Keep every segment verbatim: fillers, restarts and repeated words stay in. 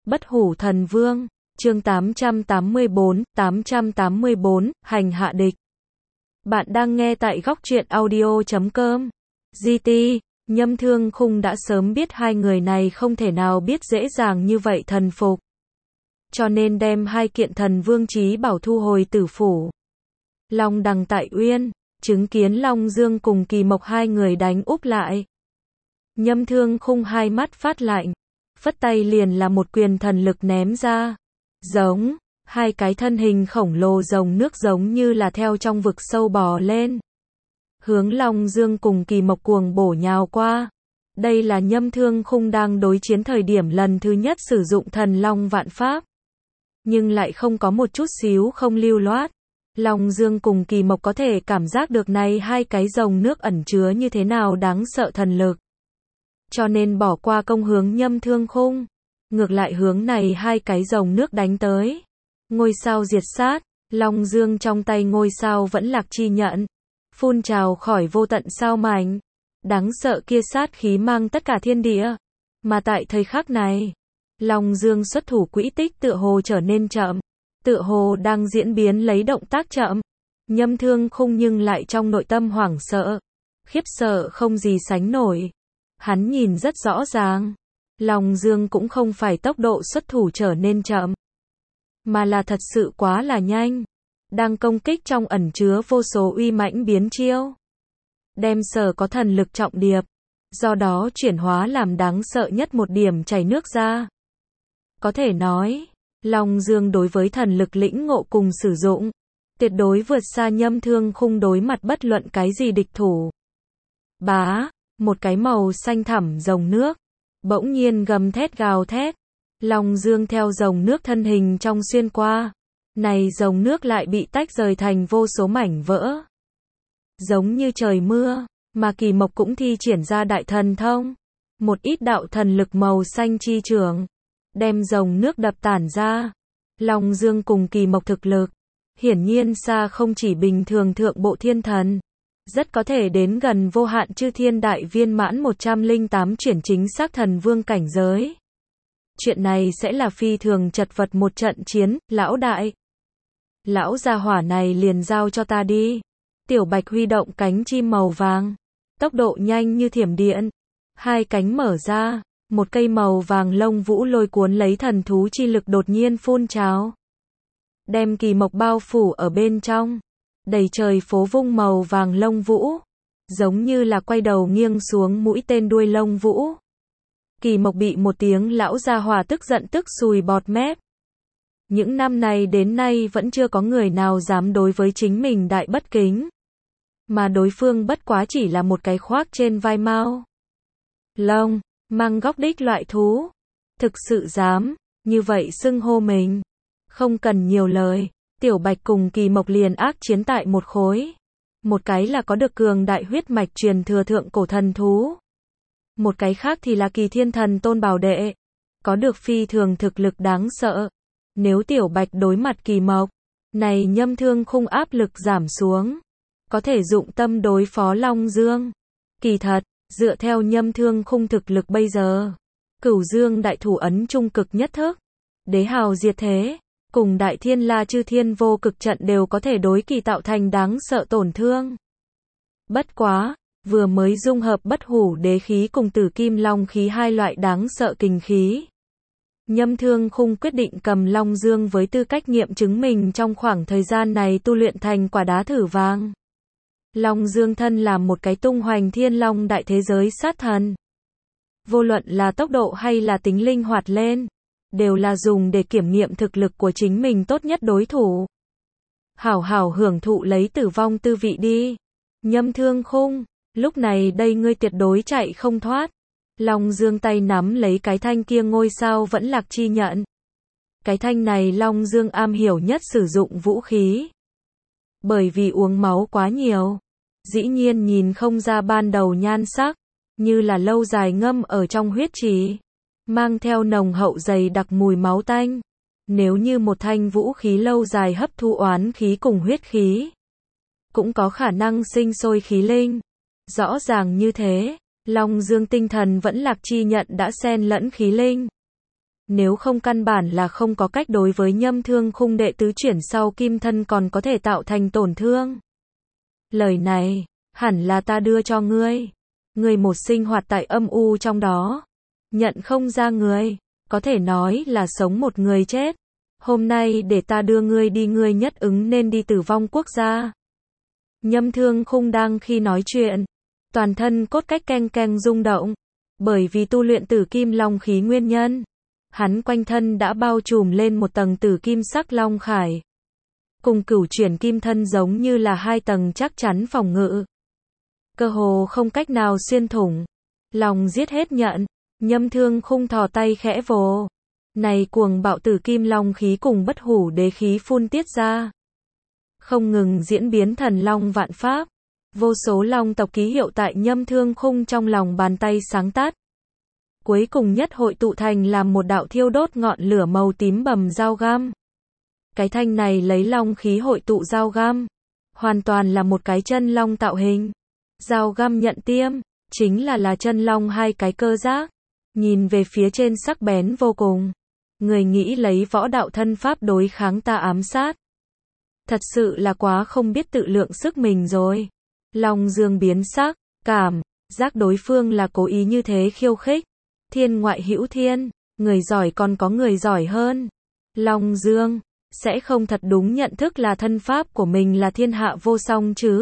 Bất hủ thần vương, chương tám trăm tám mươi bốn, tám trăm tám mươi bốn, hành hạ địch. Bạn đang nghe tại góc truyện audio chấm com. giê tê, Nhâm Thương Khung đã sớm biết hai người này không thể nào biết dễ dàng như vậy thần phục. Cho nên đem hai kiện thần vương chí bảo thu hồi tử phủ. Long Đằng tại Uyên, chứng kiến Long Dương cùng Kỳ Mộc hai người đánh úp lại. Nhâm Thương Khung hai mắt phát lạnh, phất tay liền là một quyền thần lực ném ra. Giống, hai cái thân hình khổng lồ rồng nước giống như là theo trong vực sâu bò lên. Hướng Long Dương cùng Kỳ Mộc cuồng bổ nhào qua. Đây là Nhâm Thương Khung đang đối chiến thời điểm lần thứ nhất sử dụng thần long vạn pháp. Nhưng lại không có một chút xíu không lưu loát. Long Dương cùng Kỳ Mộc có thể cảm giác được này hai cái rồng nước ẩn chứa như thế nào đáng sợ thần lực. Cho nên bỏ qua công hướng Nhâm Thương Khung. Ngược lại hướng này hai cái rồng nước đánh tới. Ngôi sao diệt sát, Long Dương trong tay ngôi sao vẫn lạc chi nhận. Phun trào khỏi vô tận sao mảnh. Đáng sợ kia sát khí mang tất cả thiên địa. Mà tại thời khắc này, Long Dương xuất thủ quỹ tích tựa hồ trở nên chậm. Tựa hồ đang diễn biến lấy động tác chậm. Nhâm Thương Khung nhưng lại trong nội tâm hoảng sợ. Khiếp sợ không gì sánh nổi. Hắn nhìn rất rõ ràng. Long Dương cũng không phải tốc độ xuất thủ trở nên chậm. Mà là thật sự quá là nhanh. Đang công kích trong ẩn chứa vô số uy mãnh biến chiêu. Đem sở có thần lực trọng điệp. Do đó chuyển hóa làm đáng sợ nhất một điểm chảy nước ra. Có thể nói, Long Dương đối với thần lực lĩnh ngộ cùng sử dụng. Tuyệt đối vượt xa Nhâm Thương Khung đối mặt bất luận cái gì địch thủ. Bá, một cái màu xanh thẳm rồng nước. Bỗng nhiên gầm thét gào thét. Long Dương theo rồng nước thân hình trong xuyên qua. Này rồng nước lại bị tách rời thành vô số mảnh vỡ. Giống như trời mưa, mà Kỳ Mộc cũng thi triển ra đại thần thông. Một ít đạo thần lực màu xanh chi trường. Đem rồng nước đập tản ra. Long Dương cùng Kỳ Mộc thực lực. Hiển nhiên xa không chỉ bình thường thượng bộ thiên thần. Rất có thể đến gần vô hạn chư thiên đại viên mãn một trăm lẻ tám chuyển chính xác thần vương cảnh giới. Chuyện này sẽ là phi thường chật vật một trận chiến, lão đại. Lão gia hỏa này liền giao cho ta đi. Tiểu Bạch huy động cánh chim màu vàng. Tốc độ nhanh như thiểm điện. Hai cánh mở ra. Một cây màu vàng lông vũ lôi cuốn lấy thần thú chi lực đột nhiên phun trào. Đem Kỳ Mộc bao phủ ở bên trong. Đầy trời phố vung màu vàng lông vũ. Giống như là quay đầu nghiêng xuống mũi tên đuôi lông vũ. Kỳ Mộc bị một tiếng lão gia hỏa tức giận tức sùi bọt mép. Những năm này đến nay vẫn chưa có người nào dám đối với chính mình đại bất kính. Mà đối phương bất quá chỉ là một cái khoác trên vai mao lông, mang góc đích loại thú. Thực sự dám, như vậy xưng hô mình. Không cần nhiều lời. Tiểu Bạch cùng Kỳ Mộc liền ác chiến tại một khối. Một cái là có được cường đại huyết mạch truyền thừa thượng cổ thần thú. Một cái khác thì là Kỳ Thiên Thần Tôn Bảo Đệ. Có được phi thường thực lực đáng sợ. Nếu Tiểu Bạch đối mặt Kỳ Mộc, này Nhâm Thương Khung áp lực giảm xuống. Có thể dụng tâm đối phó Long Dương. Kỳ thật, dựa theo Nhâm Thương Khung thực lực bây giờ. Cửu Dương đại thủ ấn trung cực nhất thức. Đế hào diệt thế. Cùng Đại Thiên La Chư Thiên vô cực trận đều có thể đối Kỳ tạo thành đáng sợ tổn thương. Bất quá, vừa mới dung hợp bất hủ đế khí cùng tử kim long khí hai loại đáng sợ kình khí. Nhâm Thương Khung quyết định cầm Long Dương với tư cách nghiệm chứng mình trong khoảng thời gian này tu luyện thành quả đá thử vàng. Long Dương thân là một cái tung hoành thiên long đại thế giới sát thần. Vô luận là tốc độ hay là tính linh hoạt lên. Đều là dùng để kiểm nghiệm thực lực của chính mình tốt nhất đối thủ. Hảo hảo hưởng thụ lấy tử vong tư vị đi. Nhâm Thương Khung, lúc này đây ngươi tuyệt đối chạy không thoát. Long Dương tay nắm lấy cái thanh kia ngôi sao vẫn lạc chi nhận. Cái thanh này Long Dương am hiểu nhất sử dụng vũ khí. Bởi vì uống máu quá nhiều. Dĩ nhiên nhìn không ra ban đầu nhan sắc. Như là lâu dài ngâm ở trong huyết trì. Mang theo nồng hậu dày đặc mùi máu tanh. Nếu như một thanh vũ khí lâu dài hấp thu oán khí cùng huyết khí. Cũng có khả năng sinh sôi khí linh. Rõ ràng như thế, Long Dương tinh thần vẫn lạc chi nhận đã xen lẫn khí linh. Nếu không căn bản là không có cách đối với Nhâm Thương Khung đệ tứ chuyển sau kim thân còn có thể tạo thành tổn thương. Lời này, hẳn là ta đưa cho ngươi. Ngươi một sinh hoạt tại âm u trong đó. Nhận không ra người, có thể nói là sống một người chết. Hôm nay để ta đưa ngươi đi, ngươi nhất ứng nên đi Tử Vong Quốc gia. Nhâm Thương Khung đang khi nói chuyện, toàn thân cốt cách keng keng rung động, bởi vì tu luyện Tử Kim Long khí nguyên nhân, hắn quanh thân đã bao trùm lên một tầng tử kim sắc long khải. Cùng Cửu Chuyển Kim thân giống như là hai tầng chắc chắn phòng ngự. Cơ hồ không cách nào xuyên thủng. Lòng giết hết nhận, Nhâm Thương Khung thò tay khẽ vồ. Này cuồng bạo Tử Kim Long khí cùng bất hủ đế khí phun tiết ra. Không ngừng diễn biến thần long vạn pháp. Vô số long tộc ký hiệu tại Nhâm Thương Khung trong lòng bàn tay sáng tát. Cuối cùng nhất hội tụ thành làm một đạo thiêu đốt ngọn lửa màu tím bầm dao găm. Cái thanh này lấy long khí hội tụ dao găm. Hoàn toàn là một cái chân long tạo hình. Dao găm nhận tiêm, chính là là chân long hai cái cơ giác. Nhìn về phía trên sắc bén vô cùng. Người nghĩ lấy võ đạo thân pháp đối kháng ta ám sát. Thật sự là quá không biết tự lượng sức mình rồi. Long Dương biến sắc, cảm giác đối phương là cố ý như thế khiêu khích. Thiên ngoại hữu thiên, người giỏi còn có người giỏi hơn. Long Dương sẽ không thật đúng nhận thức là thân pháp của mình là thiên hạ vô song chứ.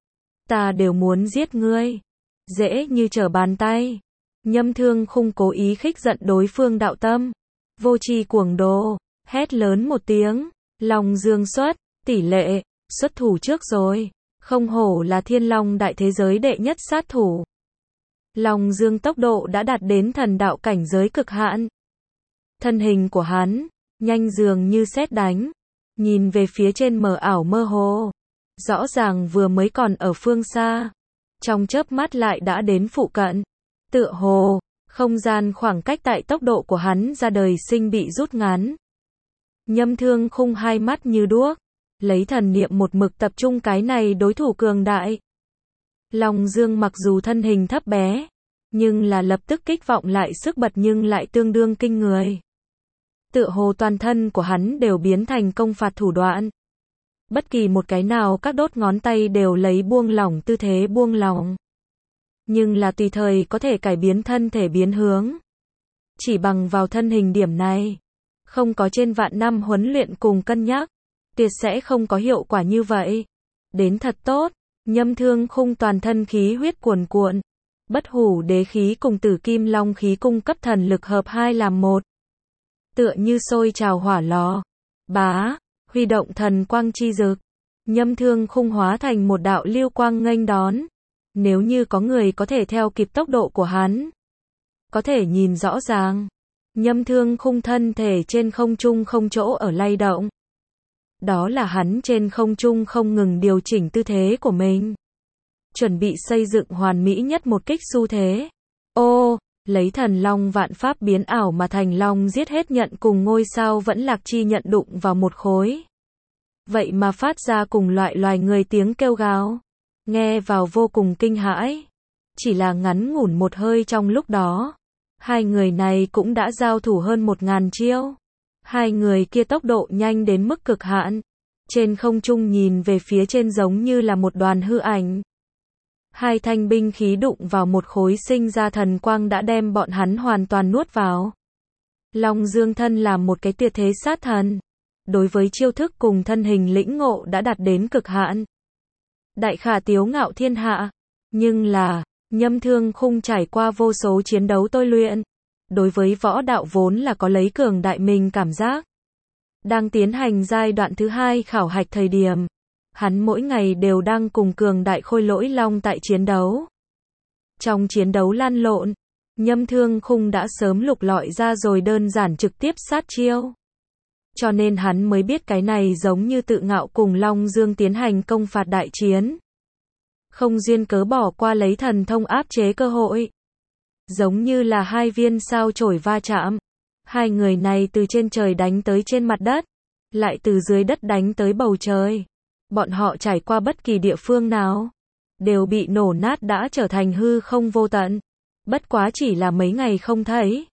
Ta đều muốn giết ngươi. Dễ như trở bàn tay. Nhâm Thương Khung cố ý khích giận đối phương đạo tâm. Vô tri cuồng đồ, hét lớn một tiếng. Long Dương xuất, tỷ lệ, xuất thủ trước rồi. Không hổ là thiên long đại thế giới đệ nhất sát thủ. Long Dương tốc độ đã đạt đến thần đạo cảnh giới cực hạn. Thân hình của hắn, nhanh dường như sét đánh. Nhìn về phía trên mờ ảo mơ hồ. Rõ ràng vừa mới còn ở phương xa. Trong chớp mắt lại đã đến phụ cận. Tựa hồ, không gian khoảng cách tại tốc độ của hắn ra đời sinh bị rút ngắn. Nhâm Thương Khung hai mắt như đuốc. Lấy thần niệm một mực tập trung cái này đối thủ cường đại. Long Dương mặc dù thân hình thấp bé, nhưng là lập tức kích vọng lại sức bật nhưng lại tương đương kinh người. Tựa hồ toàn thân của hắn đều biến thành công phạt thủ đoạn. Bất kỳ một cái nào các đốt ngón tay đều lấy buông lỏng tư thế buông lỏng. Nhưng là tùy thời có thể cải biến thân thể biến hướng. Chỉ bằng vào thân hình điểm này, không có trên vạn năm huấn luyện cùng cân nhắc, tuyệt sẽ không có hiệu quả như vậy. Đến thật tốt, Nhâm Thương Khung toàn thân khí huyết cuồn cuộn. Bất hủ đế khí cùng Tử Kim Long khí cung cấp thần lực hợp hai làm một. Tựa như sôi trào hỏa lò. Bá, huy động thần quang chi dực. Nhâm Thương Khung hóa thành một đạo lưu quang nghênh đón. Nếu như có người có thể theo kịp tốc độ của hắn, có thể nhìn rõ ràng. Nhâm Thương Khung thân thể trên không trung không chỗ ở lay động. Đó là hắn trên không trung không ngừng điều chỉnh tư thế của mình. Chuẩn bị xây dựng hoàn mỹ nhất một kích xu thế. Ô, lấy thần long vạn pháp biến ảo mà thành long giết hết nhận cùng ngôi sao vẫn lạc chi nhận đụng vào một khối. Vậy mà phát ra cùng loại loài người tiếng kêu gào. Nghe vào vô cùng kinh hãi. Chỉ là ngắn ngủn một hơi trong lúc đó. Hai người này cũng đã giao thủ hơn một ngàn chiêu. Hai người kia tốc độ nhanh đến mức cực hạn. Trên không trung nhìn về phía trên giống như là một đoàn hư ảnh. Hai thanh binh khí đụng vào một khối sinh ra thần quang đã đem bọn hắn hoàn toàn nuốt vào. Long Dương thân là một cái tuyệt thế sát thần. Đối với chiêu thức cùng thân hình lĩnh ngộ đã đạt đến cực hạn. Đại khả tiếu ngạo thiên hạ. Nhưng là, Nhâm Thương Khung trải qua vô số chiến đấu tôi luyện. Đối với võ đạo vốn là có lấy cường đại mình cảm giác. Đang tiến hành giai đoạn thứ hai khảo hạch thời điểm. Hắn mỗi ngày đều đang cùng cường đại khôi lỗi long tại chiến đấu. Trong chiến đấu lăn lộn, Nhâm Thương Khung đã sớm lục lọi ra rồi đơn giản trực tiếp sát chiêu. Cho nên hắn mới biết cái này giống như tự ngạo cùng Long Dương tiến hành công phạt đại chiến. Không duyên cớ bỏ qua lấy thần thông áp chế cơ hội. Giống như là hai viên sao chổi va chạm. Hai người này từ trên trời đánh tới trên mặt đất. Lại từ dưới đất đánh tới bầu trời. Bọn họ trải qua bất kỳ địa phương nào. Đều bị nổ nát đã trở thành hư không vô tận. Bất quá chỉ là mấy ngày không thấy.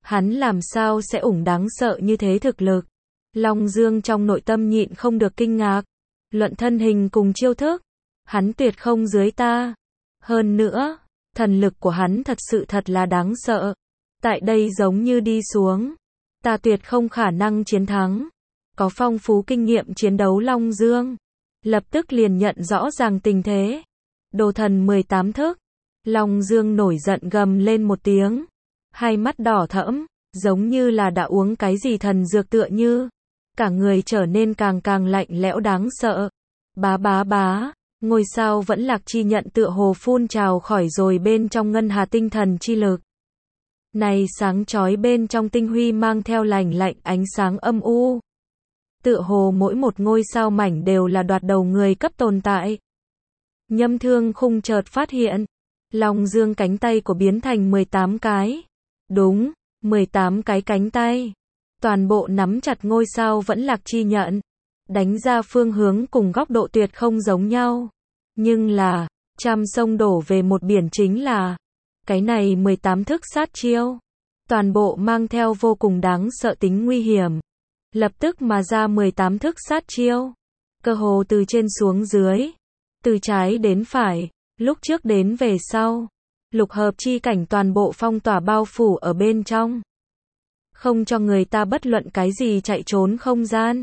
Hắn làm sao sẽ ủng đáng sợ như thế thực lực. Long Dương trong nội tâm nhịn không được kinh ngạc. Luận thân hình cùng chiêu thức, hắn tuyệt không dưới ta. Hơn nữa, thần lực của hắn thật sự thật là đáng sợ. Tại đây giống như đi xuống, ta tuyệt không khả năng chiến thắng. Có phong phú kinh nghiệm chiến đấu Long Dương, lập tức liền nhận rõ ràng tình thế. Đồ thần mười tám thức. Long Dương nổi giận gầm lên một tiếng, hai mắt đỏ thẫm, giống như là đã uống cái gì thần dược tựa như. Cả người trở nên càng càng lạnh lẽo đáng sợ. Bá bá bá, ngôi sao vẫn lạc chi nhận tựa hồ phun trào khỏi rồi bên trong ngân hà tinh thần chi lực. Này sáng chói bên trong tinh huy mang theo lành lạnh ánh sáng âm u. Tựa hồ mỗi một ngôi sao mảnh đều là đoạt đầu người cấp tồn tại. Nhâm Thương Khung chợt phát hiện, Long Dương cánh tay của biến thành mười tám cái. Đúng, mười tám cái cánh tay. Toàn bộ nắm chặt ngôi sao vẫn lạc chi nhận. Đánh ra phương hướng cùng góc độ tuyệt không giống nhau. Nhưng là, trăm sông đổ về một biển chính là, cái này mười tám thức sát chiêu. Toàn bộ mang theo vô cùng đáng sợ tính nguy hiểm. Lập tức mà ra mười tám thức sát chiêu. Cơ hồ từ trên xuống dưới. Từ trái đến phải, lúc trước đến về sau. Lục hợp chi cảnh toàn bộ phong tỏa bao phủ ở bên trong. Không cho người ta bất luận cái gì chạy trốn không gian.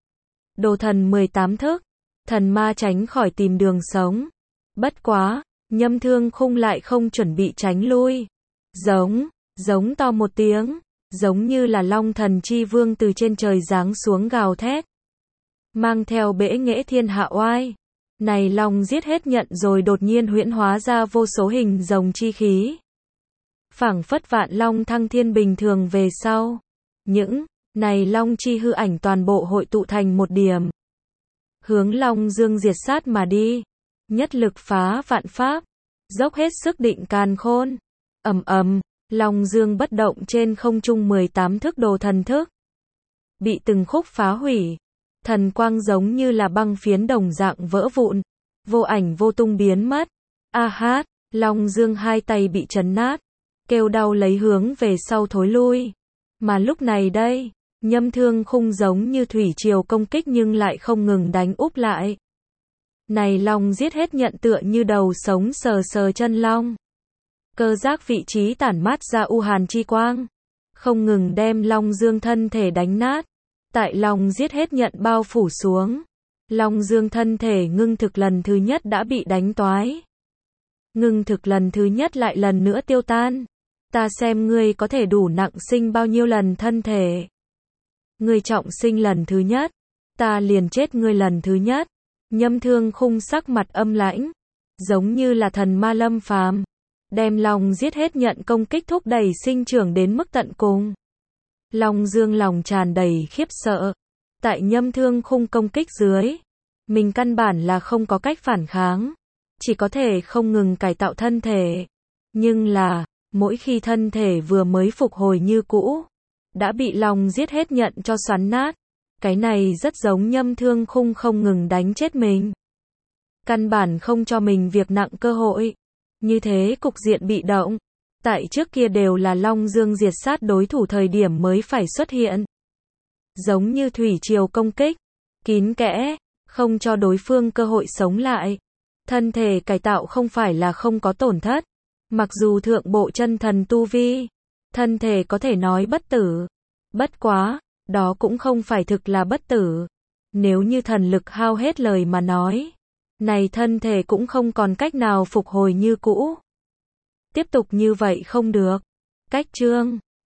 Đồ thần mười tám thức. Thần ma tránh khỏi tìm đường sống. Bất quá, Nhâm Thương Khung lại không chuẩn bị tránh lui. Giống, giống to một tiếng. Giống như là Long Thần Chi Vương từ trên trời giáng xuống gào thét. Mang theo bẽ nghễ thiên hạ oai. Này Long giết hết nhận rồi đột nhiên huyễn hóa ra vô số hình rồng chi khí. Phảng phất vạn long thăng thiên bình thường về sau. Những này long chi hư ảnh toàn bộ hội tụ thành một điểm. Hướng Long Dương diệt sát mà đi. Nhất lực phá vạn pháp. Dốc hết sức định càn khôn. Ầm ầm, Long Dương bất động trên không trung mười tám thức đồ thần thức. Bị từng khúc phá hủy. Thần quang giống như là băng phiến đồng dạng vỡ vụn. Vô ảnh vô tung biến mất. A hát, Long Dương hai tay bị chấn nát. Kêu đau lấy hướng về sau thối lui. Mà lúc này đây, Nhâm Thương Khung giống như thủy triều công kích nhưng lại không ngừng đánh úp lại. Này Long giết hết nhận tựa như đầu sống sờ sờ chân long. Cơ giác vị trí tản mát ra u hàn chi quang. Không ngừng đem Long Dương thân thể đánh nát. Tại Long giết hết nhận bao phủ xuống. Long Dương thân thể ngưng thực lần thứ nhất đã bị đánh toái. Ngưng thực lần thứ nhất lại lần nữa tiêu tan. Ta xem ngươi có thể đủ nặng sinh bao nhiêu lần thân thể. Ngươi trọng sinh lần thứ nhất. Ta liền chết ngươi lần thứ nhất. Nhâm Thương Khung sắc mặt âm lãnh. Giống như là thần ma lâm phàm. Đem Long giết hết nhận công kích thúc đẩy sinh trưởng đến mức tận cùng. Long Dương lòng tràn đầy khiếp sợ. Tại Nhâm Thương Khung công kích dưới. Mình căn bản là không có cách phản kháng. Chỉ có thể không ngừng cải tạo thân thể. Nhưng là, mỗi khi thân thể vừa mới phục hồi như cũ, đã bị Long giết hết nhận cho xoắn nát. Cái này rất giống Nhâm Thương Khung không ngừng đánh chết mình. Căn bản không cho mình việc nặng cơ hội. Như thế cục diện bị động. Tại trước kia đều là Long Dương diệt sát đối thủ thời điểm mới phải xuất hiện. Giống như thủy triều công kích. Kín kẽ. Không cho đối phương cơ hội sống lại. Thân thể cải tạo không phải là không có tổn thất. Mặc dù thượng bộ chân thần tu vi. Thân thể có thể nói bất tử. Bất quá. Đó cũng không phải thực là bất tử. Nếu như thần lực hao hết lời mà nói. Này thân thể cũng không còn cách nào phục hồi như cũ. Tiếp tục như vậy không được. Cách chương